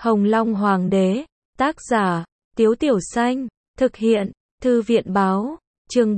Hồng Long Hoàng đế, tác giả, Tiếu Tiểu Xanh, thực hiện, Thư viện báo, chương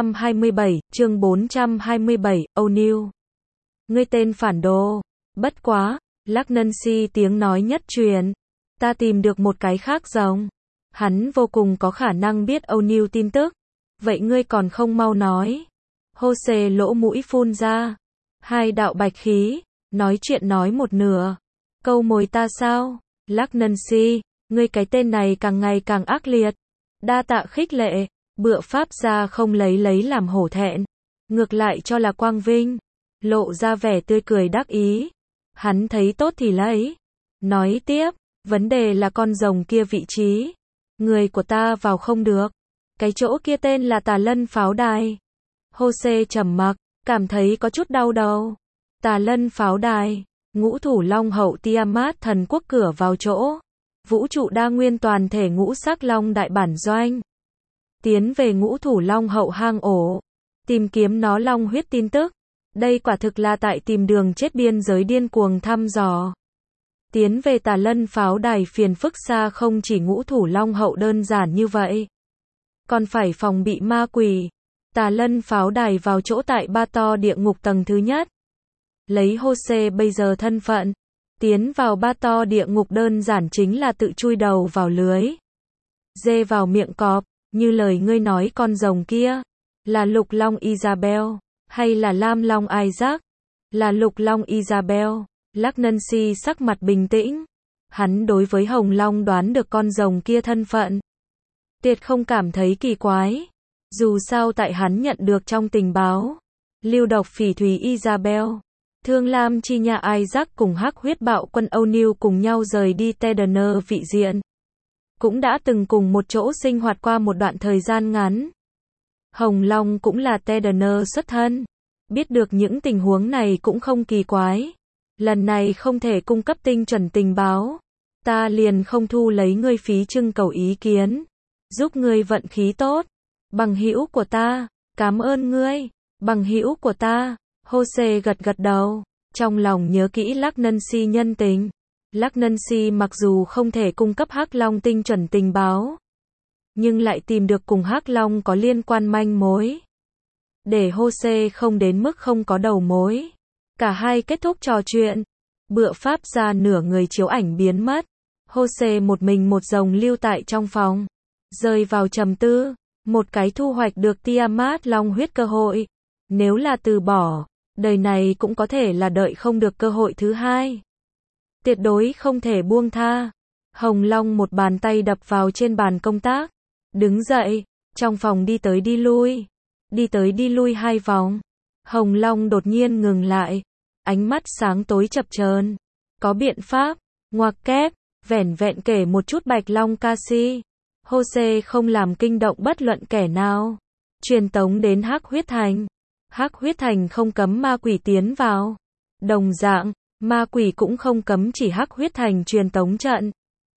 427, O'Neil. Ngươi tên phản đồ, bất quá, Lắc Nancy tiếng nói nhất truyền, ta tìm được một cái khác giống. Hắn vô cùng có khả năng biết O'Neil tin tức, vậy ngươi còn không mau nói. Jose lỗ mũi phun ra, hai đạo bạch khí, nói chuyện nói một nửa. Câu mồi ta sao? Lắc Nancy, ngươi cái tên này càng ngày càng ác liệt. Đa tạ khích lệ, bựa pháp gia không lấy làm hổ thẹn, ngược lại cho là quang vinh, lộ ra vẻ tươi cười đắc ý. Hắn thấy tốt thì lấy. Nói tiếp, vấn đề là con rồng kia vị trí. Người của ta vào không được. Cái chỗ kia tên là Tà Lân Pháo Đài. Jose trầm mặc, cảm thấy có chút đau đầu. Tà Lân Pháo Đài, ngũ thủ long hậu Tiamat thần quốc cửa vào chỗ. Vũ trụ đa nguyên toàn thể ngũ sắc long đại bản doanh. Tiến về ngũ thủ long hậu hang ổ. Tìm kiếm nó long huyết tin tức. Đây quả thực là tại tìm đường chết biên giới điên cuồng thăm dò. Tiến về Tà Lân Pháo Đài phiền phức xa không chỉ ngũ thủ long hậu đơn giản như vậy. Còn phải phòng bị ma quỷ. Tà Lân Pháo Đài vào chỗ tại Ba To địa ngục tầng thứ nhất. Lấy Jose bây giờ thân phận, tiến vào Ba To địa ngục đơn giản chính là tự chui đầu vào lưới. Dê vào miệng cọp, như lời ngươi nói con rồng kia. Là lục long Isabel, hay là lam long Isaac? Là lục long Isabel. Lắc Nancy sắc mặt bình tĩnh. Hắn đối với Hồng Long đoán được con rồng kia thân phận. Tuyệt không cảm thấy kỳ quái. Dù sao tại hắn nhận được trong tình báo. Lưu độc phỉ thủy Isabel. Thương lam chi nha Isaac cùng hắc huyết bạo quân O'Neil cùng nhau rời đi Tedener vị diện. Cũng đã từng cùng một chỗ sinh hoạt qua một đoạn thời gian ngắn. Hồng Long cũng là Tedener xuất thân. Biết được những tình huống này cũng không kỳ quái. Lần này không thể cung cấp tinh chuẩn tình báo. Ta liền không thu lấy ngươi phí trưng cầu ý kiến. Giúp ngươi vận khí tốt. Bằng hữu của ta, cảm ơn ngươi. Bằng hữu của ta. Jose gật đầu. Trong lòng nhớ kỹ Lắc Nancy nhân tình. Lắc Nancy mặc dù không thể cung cấp Hắc Long tinh chuẩn tình báo, nhưng lại tìm được cùng Hắc Long có liên quan manh mối. Để Jose không đến mức không có đầu mối. Cả hai kết thúc trò chuyện. Bựa pháp ra nửa người chiếu ảnh biến mất. Jose một mình một rồng lưu tại trong phòng. Rơi vào trầm tư. Một cái thu hoạch được Tiamat long huyết cơ hội. Nếu là từ bỏ, đời này cũng có thể là đợi không được cơ hội thứ hai. Tuyệt đối không thể buông tha. Hồng Long một bàn tay đập vào trên bàn công tác. Đứng dậy, trong phòng đi tới đi lui. Đi tới đi lui 2 vòng. Hồng Long đột nhiên ngừng lại. Ánh mắt sáng tối chập chờn. Có biện pháp, ngoặc kép, vẻn vẹn kể một chút Bạch Long ca si. Jose không làm kinh động bất luận kẻ nào. Truyền tống đến Hắc Huyết Thành. Hắc Huyết Thành không cấm ma quỷ tiến vào. Đồng dạng, ma quỷ cũng không cấm chỉ Hắc Huyết Thành truyền tống trận.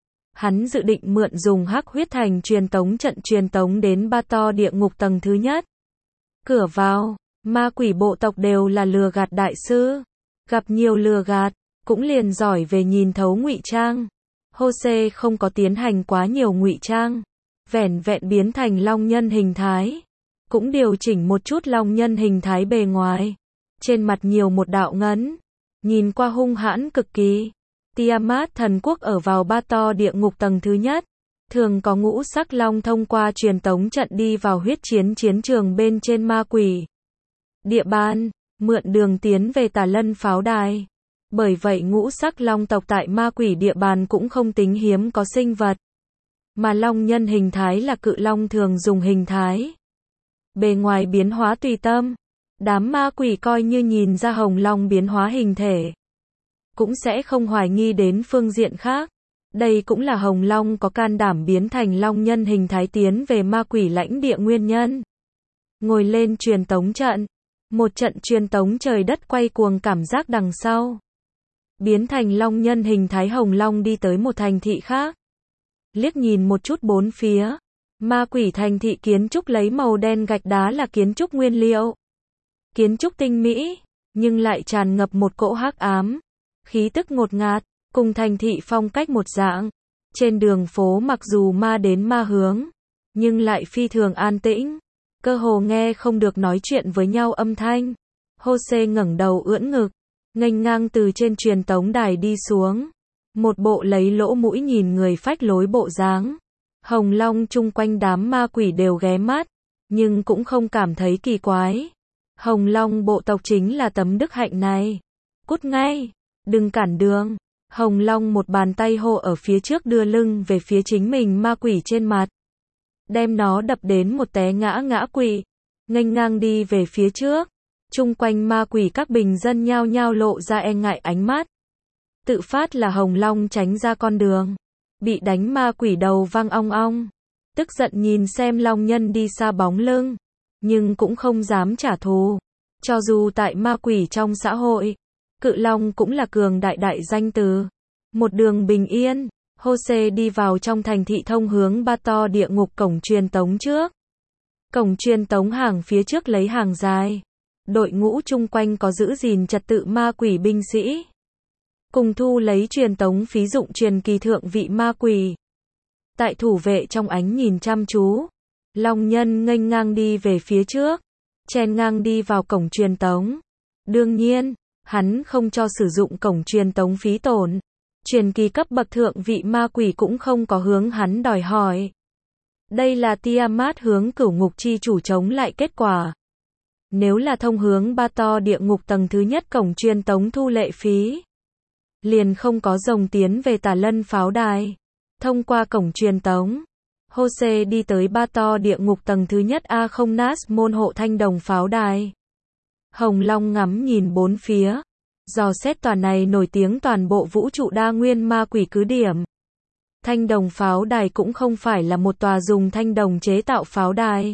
Hắn dự định mượn dùng Hắc Huyết Thành truyền tống trận truyền tống đến Ba To địa ngục tầng thứ nhất. Cửa vào, ma quỷ bộ tộc đều là lừa gạt đại sư. Gặp nhiều lừa gạt, cũng liền giỏi về nhìn thấu ngụy trang. Jose không có tiến hành quá nhiều ngụy trang. Vẻn vẹn biến thành long nhân hình thái. Cũng điều chỉnh một chút long nhân hình thái bề ngoài. Trên mặt nhiều một đạo ngấn. Nhìn qua hung hãn cực kỳ. Tiamat thần quốc ở vào Ba To địa ngục tầng thứ nhất. Thường có ngũ sắc long thông qua truyền tống trận đi vào huyết chiến chiến trường bên trên ma quỷ địa bàn, mượn đường tiến về Tà Lân Pháo Đài. Bởi vậy ngũ sắc long tộc tại ma quỷ địa bàn cũng không tính hiếm có sinh vật. Mà long nhân hình thái là cự long thường dùng hình thái. Bề ngoài biến hóa tùy tâm. Đám ma quỷ coi như nhìn ra Hồng Long biến hóa hình thể, cũng sẽ không hoài nghi đến phương diện khác. Đây cũng là Hồng Long có can đảm biến thành long nhân hình thái tiến về ma quỷ lãnh địa nguyên nhân. Ngồi lên truyền tống trận. Một trận truyền tống trời đất quay cuồng cảm giác đằng sau. Biến thành long nhân hình thái Hồng Long đi tới một thành thị khác. Liếc nhìn một chút bốn phía. Ma quỷ thành thị kiến trúc lấy màu đen gạch đá là kiến trúc nguyên liệu. Kiến trúc tinh mỹ, nhưng lại tràn ngập một cỗ hắc ám. Khí tức ngột ngạt. cùng thành thị phong cách một dạng. Trên đường phố mặc dù ma đến ma hướng, nhưng lại phi thường an tĩnh, cơ hồ nghe không được nói chuyện với nhau âm thanh. Jose ngẩng đầu ưỡn ngực, nghênh ngang từ trên truyền tống đài đi xuống. Một bộ lấy lỗ mũi nhìn người phách lối bộ dáng. Hồng Long chung quanh đám ma quỷ đều ghé mắt, nhưng cũng không cảm thấy kỳ quái. Hồng Long bộ tộc chính là tấm đức hạnh này. Cút ngay, đừng cản đường. Hồng Long một bàn tay hô ở phía trước đưa lưng về phía chính mình ma quỷ trên mặt. Đem nó đập đến một té ngã ngã quỵ. Nghênh ngang đi về phía trước. Chung quanh ma quỷ các bình dân nhao nhao lộ ra e ngại ánh mắt. Tự phát là Hồng Long tránh ra con đường. Bị đánh ma quỷ đầu vang ong ong. Tức giận nhìn xem Long Nhân đi xa bóng lưng. Nhưng cũng không dám trả thù. Cho dù tại ma quỷ trong xã hội, Cự Long cũng là cường đại đại danh từ. Một đường bình yên, Jose đi vào trong thành thị thông hướng Ba To địa ngục cổng truyền tống trước. Cổng truyền tống hàng phía trước lấy hàng dài. Đội ngũ chung quanh có giữ gìn trật tự ma quỷ binh sĩ. Cùng thu lấy truyền tống phí dụng truyền kỳ thượng vị ma quỷ. Tại thủ vệ trong ánh nhìn chăm chú, Long Nhân nghênh ngang đi về phía trước, chen ngang đi vào cổng truyền tống. Đương nhiên, hắn không cho sử dụng cổng truyền tống phí tổn. Truyền kỳ cấp bậc thượng vị ma quỷ cũng không có hướng hắn đòi hỏi. Đây là Tiamat hướng cửu ngục chi chủ chống lại kết quả. Nếu là thông hướng Ba To địa ngục tầng thứ nhất cổng truyền tống thu lệ phí, liền không có rồng tiến về Tà Lân pháo đài. Thông qua cổng truyền tống, Jose đi tới Ba To địa ngục tầng thứ nhất A0 môn hộ thanh đồng pháo đài. Hồng Long ngắm nhìn bốn phía, dò xét tòa này nổi tiếng toàn bộ vũ trụ đa nguyên ma quỷ cứ điểm. Thanh đồng pháo đài cũng không phải là một tòa dùng thanh đồng chế tạo pháo đài,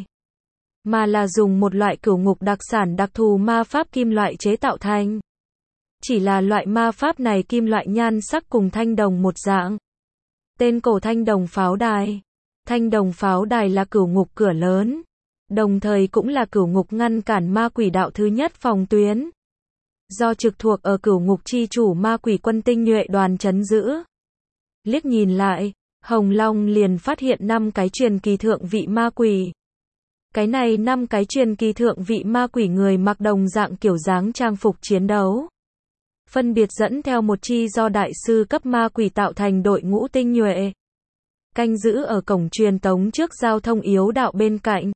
mà là dùng một loại cửu ngục đặc sản đặc thù ma pháp kim loại chế tạo thành. Chỉ là loại ma pháp này kim loại nhan sắc cùng thanh đồng một dạng. Tên cổ thanh đồng pháo đài. Thanh đồng pháo đài là cửu ngục cửa lớn, đồng thời cũng là cửu ngục ngăn cản ma quỷ đạo thứ nhất phòng tuyến. Do trực thuộc ở cửu ngục chi chủ ma quỷ quân tinh nhuệ đoàn trấn giữ. Liếc nhìn lại, Hồng Long liền phát hiện 5 cái truyền kỳ thượng vị ma quỷ. Cái này 5 cái truyền kỳ thượng vị ma quỷ người mặc đồng dạng kiểu dáng trang phục chiến đấu. Phân biệt dẫn theo một chi do đại sư cấp ma quỷ tạo thành đội ngũ tinh nhuệ. Canh giữ ở cổng truyền tống trước giao thông yếu đạo bên cạnh.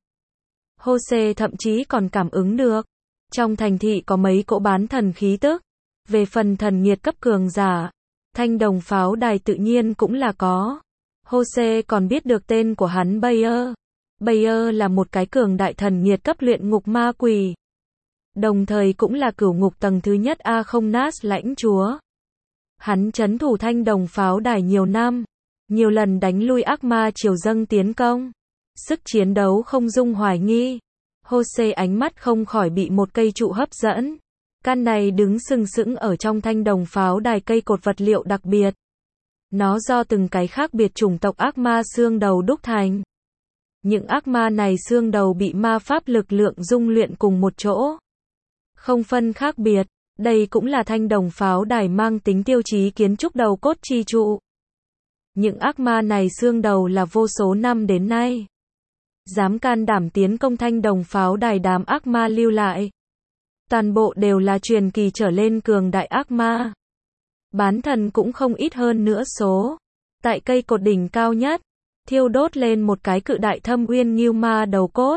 Jose thậm chí còn cảm ứng được. Trong thành thị có mấy cỗ bán thần khí tức. Về phần thần nhiệt cấp cường giả, thanh đồng pháo đài tự nhiên cũng là có. Jose còn biết được tên của hắn Bayer. Bayer là một cái cường đại thần nhiệt cấp luyện ngục ma quỷ. Đồng thời cũng là cửu ngục tầng thứ nhất A0 lãnh chúa. Hắn trấn thủ thanh đồng pháo đài nhiều năm, nhiều lần đánh lui ác ma triều dâng tiến công. Sức chiến đấu không dung hoài nghi. Jose ánh mắt không khỏi bị một cây trụ hấp dẫn. Căn này đứng sừng sững ở trong thanh đồng pháo đài cây cột vật liệu đặc biệt. Nó do từng cái khác biệt chủng tộc ác ma xương đầu đúc thành. Những ác ma này xương đầu bị ma pháp lực lượng dung luyện cùng một chỗ. Không phân khác biệt, đây cũng là thanh đồng pháo đài mang tính tiêu chí kiến trúc đầu cốt chi trụ. Những ác ma này xương đầu là vô số năm đến nay. Dám can đảm tiến công thanh đồng pháo đài đám ác ma lưu lại. Toàn bộ đều là truyền kỳ trở lên cường đại ác ma. Bán thần cũng không ít hơn nữa số. Tại cây cột đỉnh cao nhất, thiêu đốt lên một cái cự đại thâm uyên ngưu ma đầu cốt.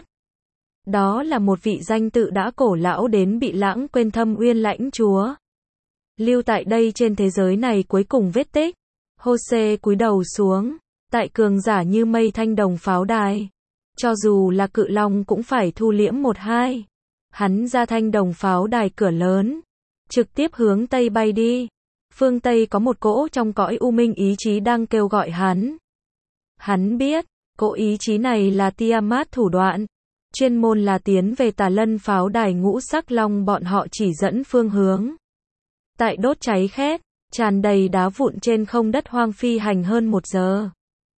Đó là một vị danh tự đã cổ lão đến bị lãng quên thâm uyên lãnh chúa. Lưu tại đây trên thế giới này cuối cùng vết tích. Jose cúi đầu xuống, tại cường giả như mây thanh đồng pháo đài. Cho dù là Cự Long cũng phải thu liễm một hai. Hắn ra thanh đồng pháo đài cửa lớn, trực tiếp hướng Tây bay đi. Phương Tây có một cỗ trong cõi u minh ý chí đang kêu gọi hắn. Hắn biết, cỗ ý chí này là Tiamat thủ đoạn. Chuyên môn là tiến về Tà Lân pháo đài ngũ sắc long bọn họ chỉ dẫn phương hướng. Tại đốt cháy khét, tràn đầy đá vụn trên không đất hoang phi hành hơn 1 giờ.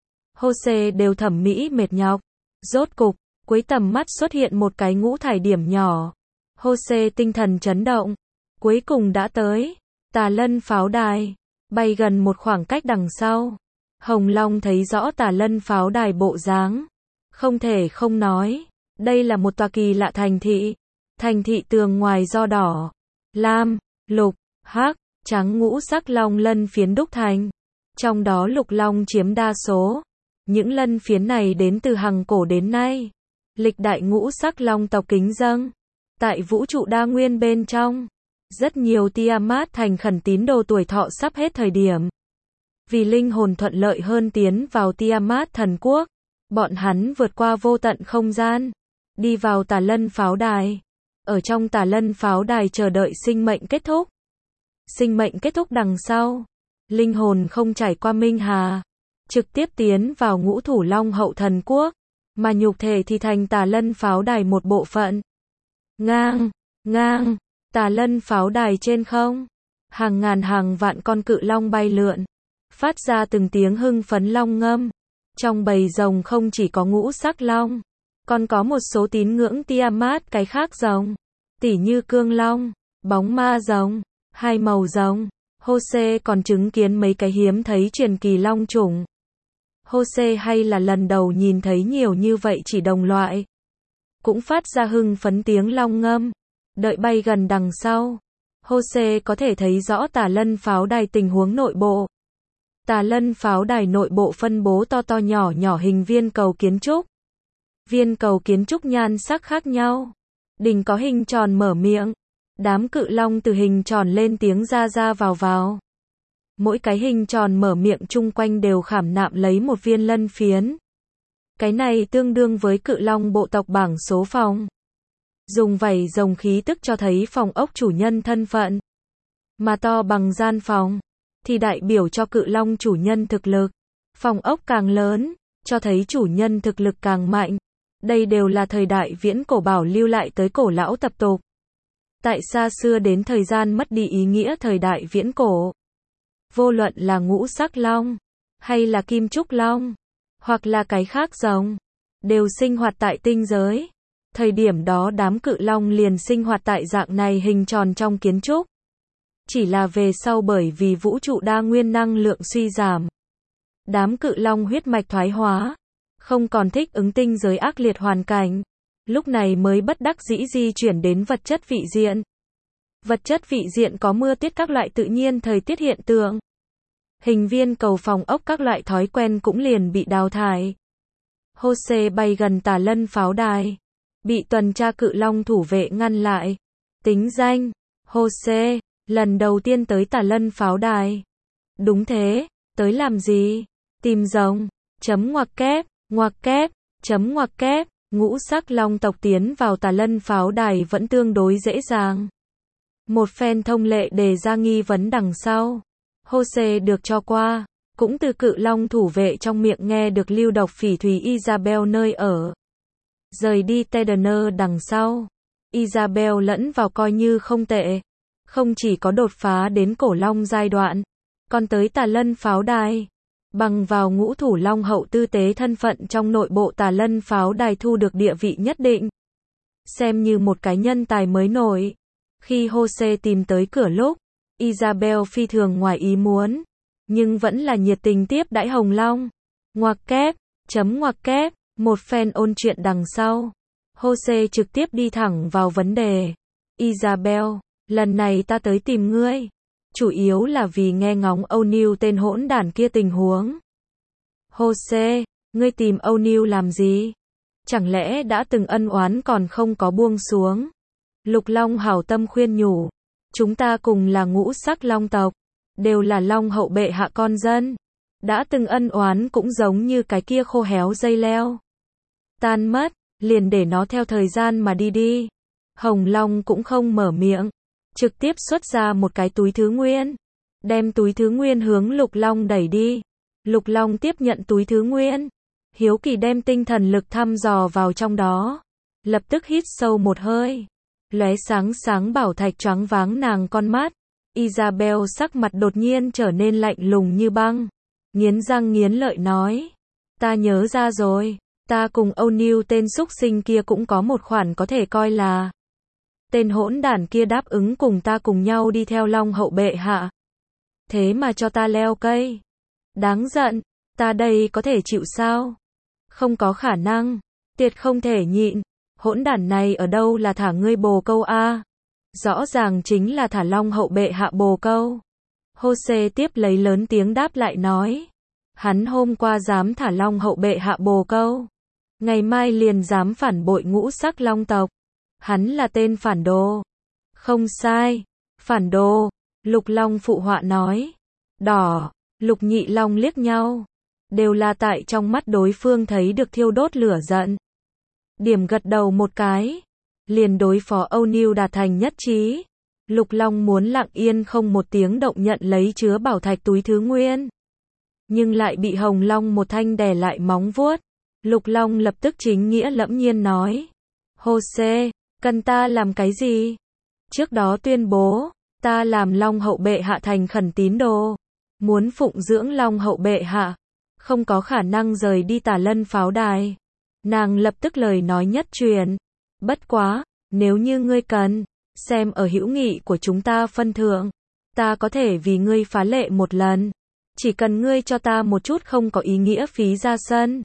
Jose đều thẩm mỹ mệt nhọc. Rốt cục, cuối tầm mắt xuất hiện một cái ngũ thải điểm nhỏ. Jose tinh thần chấn động. Cuối cùng đã tới Tà Lân pháo đài. bay gần một khoảng cách đằng sau. Hồng Long thấy rõ Tà Lân pháo đài bộ dáng. Không thể không nói, đây là một tòa kỳ lạ thành thị. Thành thị tường ngoài do đỏ, lam, lục, hắc, trắng ngũ sắc long lân phiến đúc thành. Trong đó lục long chiếm đa số. Những lân phiến này đến từ hằng cổ đến nay. Lịch đại ngũ sắc long tộc kính dâng. Tại vũ trụ đa nguyên bên trong, rất nhiều Tiamat thành khẩn tín đồ tuổi thọ sắp hết thời điểm. Vì linh hồn thuận lợi hơn tiến vào Tiamat thần quốc, bọn hắn vượt qua vô tận không gian, đi vào Tà Lân pháo đài. Ở trong Tà Lân pháo đài chờ đợi sinh mệnh kết thúc. Sinh mệnh kết thúc đằng sau, linh hồn không trải qua minh hà, trực tiếp tiến vào Ngũ Thủ Long hậu thần quốc, mà nhục thể thì thành Tà Lân pháo đài một bộ phận. Ngang, ngang, Tà Lân pháo đài trên không, hàng ngàn hàng vạn con cự long bay lượn, phát ra từng tiếng hưng phấn long ngâm. Trong bầy rồng không chỉ có ngũ sắc long, còn có một số tín ngưỡng Tiamat cái khác rồng, tỉ như cương long, bóng ma rồng, hai màu rồng. Jose còn chứng kiến mấy cái hiếm thấy truyền kỳ long chủng. Jose hay là lần đầu nhìn thấy nhiều như vậy chỉ đồng loại. Cũng phát ra hưng phấn tiếng long ngâm. Đợi bay gần đằng sau, Jose có thể thấy rõ Tà Lân pháo đài tình huống nội bộ. Tà Lân pháo đài nội bộ phân bố to to nhỏ nhỏ hình viên cầu kiến trúc. Viên cầu kiến trúc nhan sắc khác nhau. Đỉnh có hình tròn mở miệng. Đám cự long từ hình tròn lên tiếng ra ra vào vào. Mỗi cái hình tròn mở miệng chung quanh đều khảm nạm lấy một viên lân phiến. Cái này tương đương với cự long bộ tộc bảng số phòng. Dùng vảy rồng khí tức cho thấy phòng ốc chủ nhân thân phận. Mà to bằng gian phòng, thì đại biểu cho cự long chủ nhân thực lực. Phòng ốc càng lớn, cho thấy chủ nhân thực lực càng mạnh. Đây đều là thời đại viễn cổ bảo lưu lại tới cổ lão tập tục. Tại xa xưa đến thời gian mất đi ý nghĩa thời đại viễn cổ. Vô luận là ngũ sắc long, hay là kim trúc long, hoặc là cái khác rồng, đều sinh hoạt tại tinh giới. Thời điểm đó đám cự long liền sinh hoạt tại dạng này hình tròn trong kiến trúc. Chỉ là về sau bởi vì vũ trụ đa nguyên năng lượng suy giảm, đám cự long huyết mạch thoái hóa, không còn thích ứng tinh giới ác liệt hoàn cảnh. Lúc này mới bất đắc dĩ di chuyển đến vật chất vị diện. Vật chất vị diện có mưa tiết các loại tự nhiên thời tiết hiện tượng. Hình viên cầu phòng ốc các loại thói quen cũng liền bị đào thải. Jose bay gần Tà Lân pháo đài, bị tuần tra cự long thủ vệ ngăn lại. Tính danh: Jose, lần đầu tiên tới Tà Lân pháo đài. Đúng thế, tới làm gì? Tìm rồng. Ngoặc kép, ngoặc kép. Ngũ sắc long tộc tiến vào Tà Lân pháo đài vẫn tương đối dễ dàng. Một phen thông lệ đề ra nghi vấn đằng sau, Jose được cho qua, cũng từ cự long thủ vệ trong miệng nghe được lưu độc phỉ thúy Isabel nơi ở. Rời đi Tedener đằng sau, Isabel lẫn vào coi như không tệ. Không chỉ có đột phá đến cổ long giai đoạn, còn tới Tà Lân pháo đài. Bằng vào ngũ thủ long hậu tư tế thân phận trong nội bộ Tà Lân pháo đài thu được địa vị nhất định. Xem như một cái nhân tài mới nổi. Khi Jose tìm tới cửa lúc, Isabel phi thường ngoài ý muốn, nhưng vẫn là nhiệt tình tiếp đãi Hồng Long. Ngoặc kép, một phen ôn chuyện đằng sau, Jose trực tiếp đi thẳng vào vấn đề. Isabel, lần này ta tới tìm ngươi, chủ yếu là vì nghe ngóng O'Neill tên hỗn đản kia tình huống. Jose, ngươi tìm O'Neill làm gì? Chẳng lẽ đã từng ân oán còn không có buông xuống? Lục Long hảo tâm khuyên nhủ. Chúng ta cùng là ngũ sắc long tộc, đều là long hậu bệ hạ con dân. Đã từng ân oán cũng giống như cái kia khô héo dây leo. Tan mất, liền để nó theo thời gian mà đi đi. Hồng Long cũng không mở miệng, trực tiếp xuất ra một cái túi thứ nguyên. Đem túi thứ nguyên hướng Lục Long đẩy đi. Lục Long tiếp nhận túi thứ nguyên. Hiếu kỳ đem tinh thần lực thăm dò vào trong đó. Lập tức hít sâu một hơi. Lóe sáng sáng bảo thạch choáng váng nàng con mắt. Isabel sắc mặt đột nhiên trở nên lạnh lùng như băng. Nghiến răng nghiến lợi nói. Ta nhớ ra rồi. Ta cùng O'Neill tên súc sinh kia cũng có một khoản có thể coi là. Tên hỗn đản kia đáp ứng cùng ta cùng nhau đi theo Long hậu bệ hạ. thế mà cho ta leo cây. Đáng giận, ta đây có thể chịu sao? Không có khả năng, tuyệt không thể nhịn, hỗn đản này ở đâu là thả ngươi bồ câu a? Rõ ràng chính là thả Long hậu bệ hạ bồ câu. Jose tiếp lấy lớn tiếng đáp lại nói. Hắn hôm qua dám thả Long hậu bệ hạ bồ câu. Ngày mai liền dám phản bội ngũ sắc Long tộc. Hắn là tên phản đồ. Không sai. Phản đồ. Lục Long phụ họa nói. Đỏ. Lục Nhị Long liếc nhau. Đều là tại trong mắt đối phương thấy được thiêu đốt lửa giận. Điểm gật đầu một cái. Liền đối phó O'Neil đạt thành nhất trí. Lục Long muốn lặng yên không một tiếng động nhận lấy chứa bảo thạch túi thứ nguyên. Nhưng lại bị Hồng Long một thanh đè lại móng vuốt. Lục Long lập tức chính nghĩa lẫm nhiên nói. Jose, cần ta làm cái gì? Trước đó tuyên bố, ta làm Long hậu bệ hạ thành khẩn tín đồ. Muốn phụng dưỡng Long hậu bệ hạ. Không có khả năng rời đi Tà Lân pháo đài. Nàng lập tức lời nói nhất truyền. Bất quá, nếu như ngươi cần, xem ở hữu nghị của chúng ta phân thượng, ta có thể vì ngươi phá lệ một lần. Chỉ cần ngươi cho ta một chút không có ý nghĩa phí ra sân.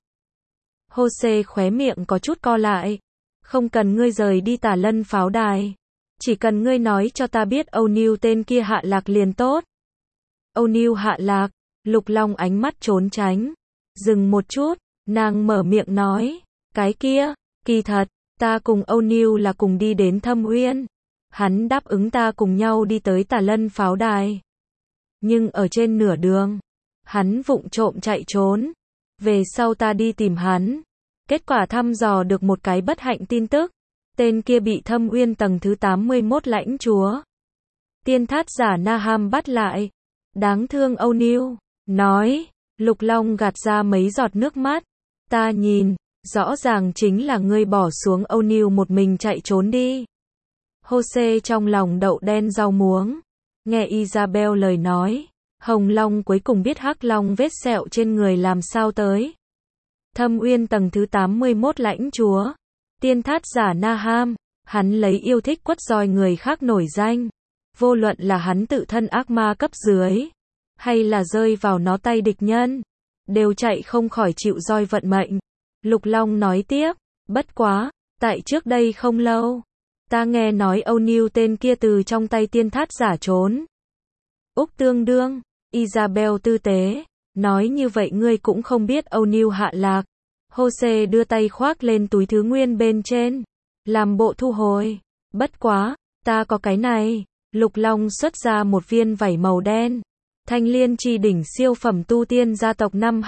Jose khóe miệng có chút co lại. Không cần ngươi rời đi Tà Lân pháo đài. Chỉ cần ngươi nói cho ta biết O'Neil tên kia hạ lạc liền tốt. O'Neil hạ lạc, Lục Long ánh mắt trốn tránh. Dừng một chút, nàng mở miệng nói. Cái kia, kỳ thật, ta cùng O'Neil là cùng đi đến Thâm Uyên. Hắn đáp ứng ta cùng nhau đi tới Tà Lân pháo đài. Nhưng ở trên nửa đường, hắn vụng trộm chạy trốn. Về sau ta đi tìm hắn. Kết quả thăm dò được một cái bất hạnh tin tức. Tên kia bị Thâm Uyên tầng thứ 81 lãnh chúa. Tiên thát giả Naham bắt lại. Đáng thương O'Neil. Nói, Lục Long gạt ra mấy giọt nước mắt. Ta nhìn, rõ ràng chính là ngươi bỏ xuống O'Neil một mình chạy trốn đi. Jose trong lòng đậu đen rau muống. Nghe Isabel lời nói, Hồng Long cuối cùng biết Hắc Long vết sẹo trên người làm sao tới. Thâm Uyên tầng thứ 81 lãnh chúa. Tiên thát giả Naham, hắn lấy yêu thích quất roi người khác nổi danh. Vô luận là hắn tự thân ác ma cấp dưới, hay là rơi vào nó tay địch nhân, đều chạy không khỏi chịu roi vận mệnh. Lục Long nói tiếp, bất quá, tại trước đây không lâu, ta nghe nói O'Neil tên kia từ trong tay tiên thát giả trốn. Úc tương đương, Isabel tư tế, nói như vậy ngươi cũng không biết O'Neil hạ lạc. Jose đưa tay khoác lên túi thứ nguyên bên trên, làm bộ thu hồi. Bất quá, ta có cái này. Lục Long xuất ra một viên vảy màu đen. Thanh Liên Chi đỉnh siêu phẩm tu tiên gia tộc năm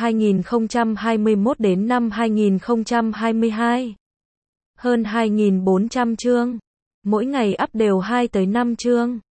2021 đến năm 2022. Hơn 2.400 chương. Mỗi ngày up đều 2 tới 5 chương.